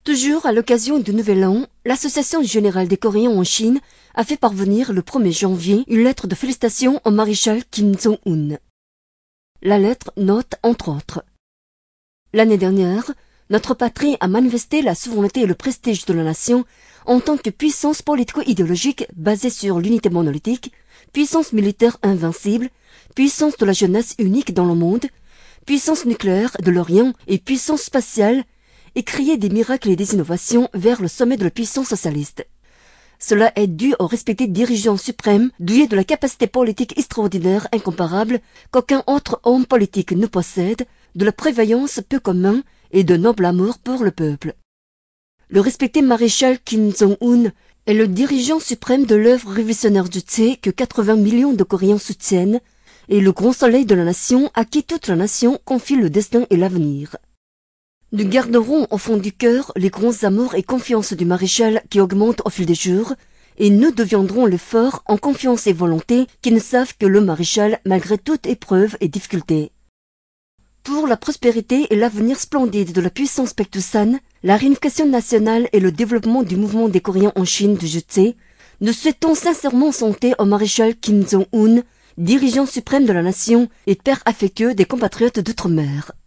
Toujours à l'occasion du Nouvel An, l'Association générale des Coréens en Chine a fait parvenir le 1er janvier une lettre de félicitations au maréchal Kim Jong-un. La lettre note entre autres: l'année dernière, notre patrie a manifesté la souveraineté et le prestige de la nation en tant que puissance politico-idéologique basée sur l'unité monolithique, puissance militaire invincible, puissance de la jeunesse unique dans le monde, puissance nucléaire de l'Orient et puissance spatiale, et crier des miracles et des innovations vers le sommet de la puissance socialiste. Cela est dû au respecté dirigeant suprême, doué de la capacité politique extraordinaire incomparable qu'aucun autre homme politique ne possède, de la prévoyance peu commune et de noble amour pour le peuple. Le respecté maréchal Kim Jong-un est le dirigeant suprême de l'œuvre révolutionnaire du Tse que 80 millions de Coréens soutiennent, et le grand soleil de la nation à qui toute la nation confie le destin et l'avenir. Nous garderons au fond du cœur les grands amours et confiances du maréchal qui augmentent au fil des jours, et nous deviendrons le fort en confiance et volonté qui ne savent que le maréchal malgré toute épreuve et difficulté. Pour la prospérité et l'avenir splendide de la puissance Baekdusan, la réunification nationale et le développement du mouvement des Coréens en Chine du Tse, nous souhaitons sincèrement santé au maréchal Kim Jong-un, dirigeant suprême de la nation et père affectueux des compatriotes d'outre-mer.